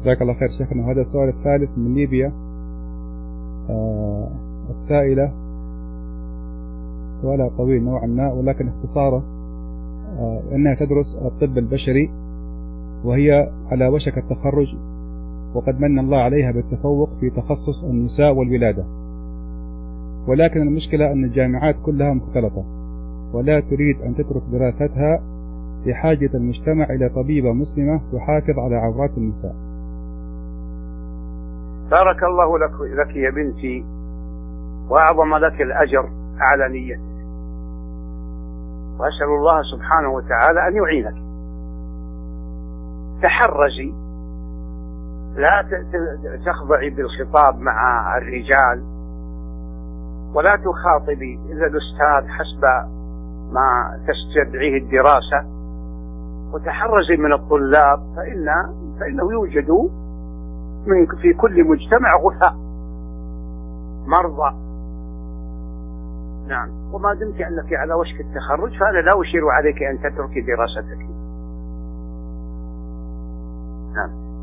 جزاك الله خير شيخنا. وهذا السؤال الثالث من ليبيا. السائلة سؤالها طويل نوعا ما، ولكن اختصاره أنها تدرس الطب البشري وهي على وشك التخرج، وقد من الله عليها بالتفوق في تخصص النساء والولادة، ولكن المشكلة أن الجامعات كلها مختلطة، ولا تريد أن تترك دراستها لحاجة المجتمع إلى طبيبة مسلمة تحافظ على عورات النساء. بارك الله لك يا بنتي، وأعظم لك الأجر على نيتك، وأسأل الله سبحانه وتعالى أن يعينك. تحرجي، لا تخضعي بالخطاب مع الرجال، ولا تخاطبي إلا الأستاذ حسب ما تستدعيه الدراسة، وتحرزي من الطلاب فإنه يوجد في كل مجتمع غثاء مرضى. نعم، وما دمت أنك على وشك التخرج فأنا لا أشير عليك أن تتركي دراستك. نعم.